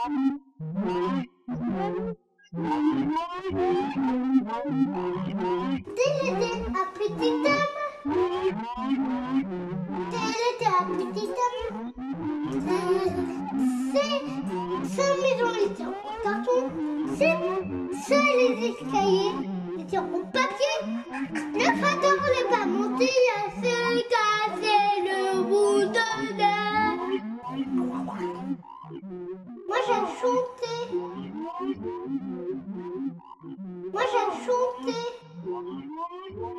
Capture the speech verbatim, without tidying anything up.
Tel était un petit homme. Tel était un petit homme. C'est sa maison était en carton. C'est ça les escaliers étaient en papier. Le facteur n'est pas monté, il a fait casser le bout de nez. Moi j'ai chanté. Moi j'ai chanté.